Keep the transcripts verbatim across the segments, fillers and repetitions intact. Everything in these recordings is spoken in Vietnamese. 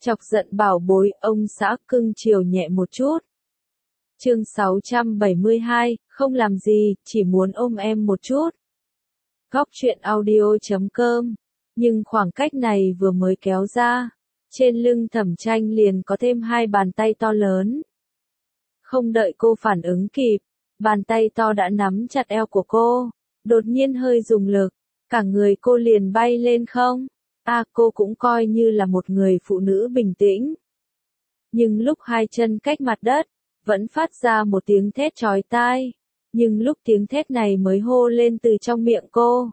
Chọc giận bảo bối, ông xã cưng chiều nhẹ một chút. Chương sáu trăm bảy mươi hai, không làm gì, chỉ muốn ôm em một chút. Góc truyện audio chấm com. Nhưng khoảng cách này vừa mới kéo ra, trên lưng Thẩm Tranh liền có thêm hai bàn tay to lớn. Không đợi cô phản ứng kịp, bàn tay to đã nắm chặt eo của cô, đột nhiên hơi dùng lực, cả người cô liền bay lên không. À, cô cũng coi như là một người phụ nữ bình tĩnh. Nhưng lúc hai chân cách mặt đất, vẫn phát ra một tiếng thét chói tai. Nhưng lúc tiếng thét này mới hô lên từ trong miệng cô,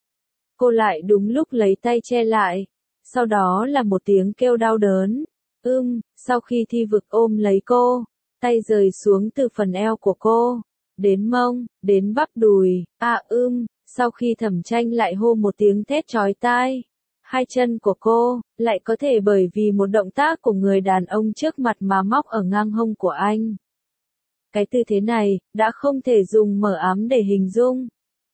cô lại đúng lúc lấy tay che lại. Sau đó là một tiếng kêu đau đớn. Ưm, sau khi Thi Vực ôm lấy cô, tay rời xuống từ phần eo của cô, đến mông, đến bắp đùi. À ưm, sau khi Thẩm Tranh lại hô một tiếng thét chói tai, hai chân của cô lại có thể bởi vì một động tác của người đàn ông trước mặt mà móc ở ngang hông của anh. Cái tư thế này đã không thể dùng mở ám để hình dung.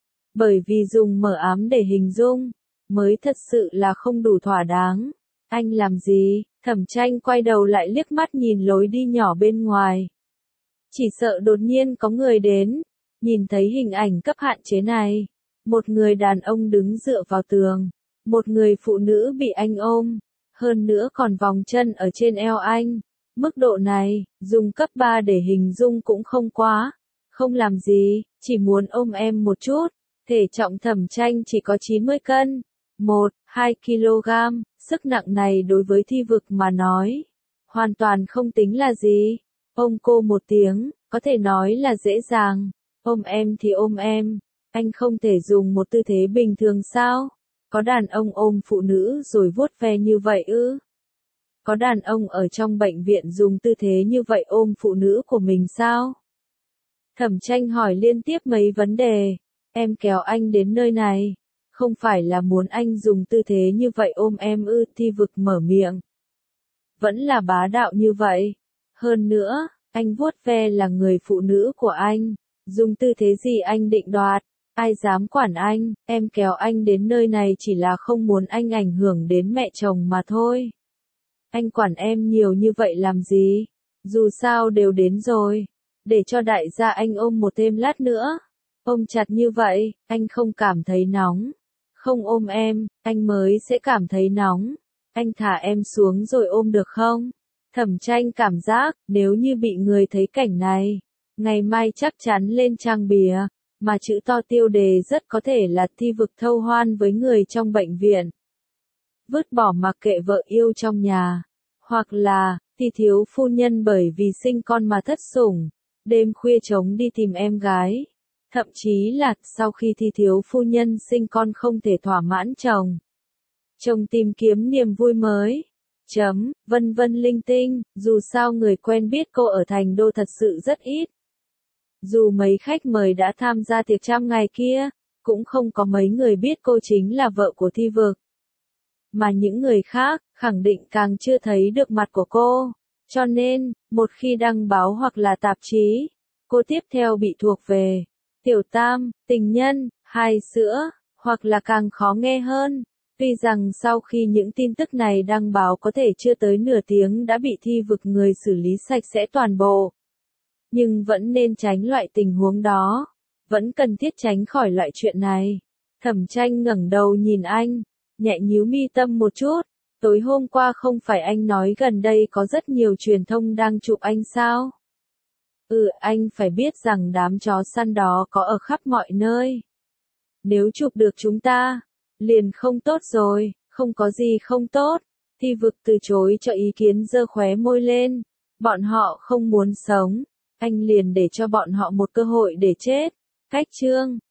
Bởi vì dùng mở ám để hình dung mới thật sự là không đủ thỏa đáng. Anh làm gì? Thẩm Tranh quay đầu lại liếc mắt nhìn lối đi nhỏ bên ngoài. Chỉ sợ đột nhiên có người đến. Nhìn thấy hình ảnh cấp hạn chế này, một người đàn ông đứng dựa vào tường, một người phụ nữ bị anh ôm, hơn nữa còn vòng chân ở trên eo anh. Mức độ này, dùng cấp ba để hình dung cũng không quá. Không làm gì, chỉ muốn ôm em một chút. Thể trọng Thẩm Tranh chỉ có chín mươi cân, một, hai ki lô gam, sức nặng này đối với Thi Vực mà nói, hoàn toàn không tính là gì. Ôm cô một tiếng, có thể nói là dễ dàng. Ôm em thì ôm em, anh không thể dùng một tư thế bình thường sao? Có đàn ông ôm phụ nữ rồi vuốt ve như vậy ư? Có đàn ông ở trong bệnh viện dùng tư thế như vậy ôm phụ nữ của mình sao? Thẩm Tranh hỏi liên tiếp mấy vấn đề. Em kéo anh đến nơi này, không phải là muốn anh dùng tư thế như vậy ôm em ư? Thi Vực mở miệng. Vẫn là bá đạo như vậy. Hơn nữa, anh vuốt ve là người phụ nữ của anh. Dùng tư thế gì anh định đoạt? Ai dám quản anh? Em kéo anh đến nơi này chỉ là không muốn anh ảnh hưởng đến mẹ chồng mà thôi. Anh quản em nhiều như vậy làm gì? Dù sao đều đến rồi. Để cho đại gia anh ôm một thêm lát nữa. Ôm chặt như vậy, anh không cảm thấy nóng. Không ôm em, anh mới sẽ cảm thấy nóng. Anh thả em xuống rồi ôm được không? Thẩm Tranh cảm giác, nếu như bị người thấy cảnh này, ngày mai chắc chắn lên trang bìa, mà chữ to tiêu đề rất có thể là Thi Vực thâu hoan với người trong bệnh viện. Vứt bỏ mặc kệ vợ yêu trong nhà. Hoặc là, Thi thiếu phu nhân bởi vì sinh con mà thất sủng, đêm khuya trống đi tìm em gái. Thậm chí là, sau khi Thi thiếu phu nhân sinh con không thể thỏa mãn chồng. Chồng tìm kiếm niềm vui mới. Chấm, vân vân linh tinh, dù sao người quen biết cô ở thành đô thật sự rất ít. Dù mấy khách mời đã tham gia tiệc trăm ngày kia, cũng không có mấy người biết cô chính là vợ của Thi Vực. Mà những người khác, khẳng định càng chưa thấy được mặt của cô. Cho nên, một khi đăng báo hoặc là tạp chí, cô tiếp theo bị thuộc về tiểu tam, tình nhân, hai sữa, hoặc là càng khó nghe hơn. Tuy rằng sau khi những tin tức này đăng báo có thể chưa tới nửa tiếng đã bị Thi Vực người xử lý sạch sẽ toàn bộ. Nhưng vẫn nên tránh loại tình huống đó. Vẫn cần thiết tránh khỏi loại chuyện này. Thẩm Tranh ngẩng đầu nhìn anh, nhẹ nhíu mi tâm một chút. Tối hôm qua không phải anh nói gần đây có rất nhiều truyền thông đang chụp anh sao? Ừ, anh phải biết rằng đám chó săn đó có ở khắp mọi nơi. Nếu chụp được chúng ta, liền không tốt rồi. Không có gì không tốt. Thi Vực từ chối cho ý kiến, giơ khóe môi lên. Bọn họ không muốn sống. Anh liền để cho bọn họ một cơ hội để chết. Cách chương.